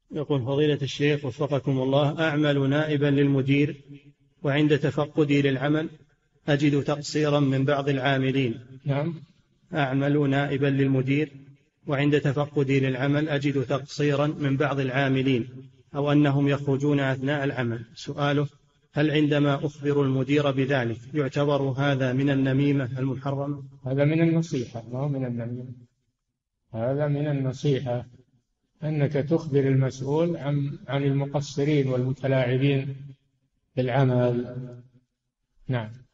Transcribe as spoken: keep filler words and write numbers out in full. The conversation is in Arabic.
يقول فضيلة الشيخ وفقكم الله، أعمل نائبا للمدير وعند تفقدي للعمل أجد تقصيرا من بعض العاملين. نعم. أعمل نائبا للمدير وعند تفقدي للعمل أجد تقصيرا من بعض العاملين أو أنهم يخرجون أثناء العمل. سؤاله: هل عندما أخبر المدير بذلك يعتبر هذا من النميمة المحرمة؟ هذا من النصيحة، ما هو من النميمة. هذا من النصيحة، أنك تخبر المسؤول عن عن المقصرين والمتلاعبين بالعمل. نعم.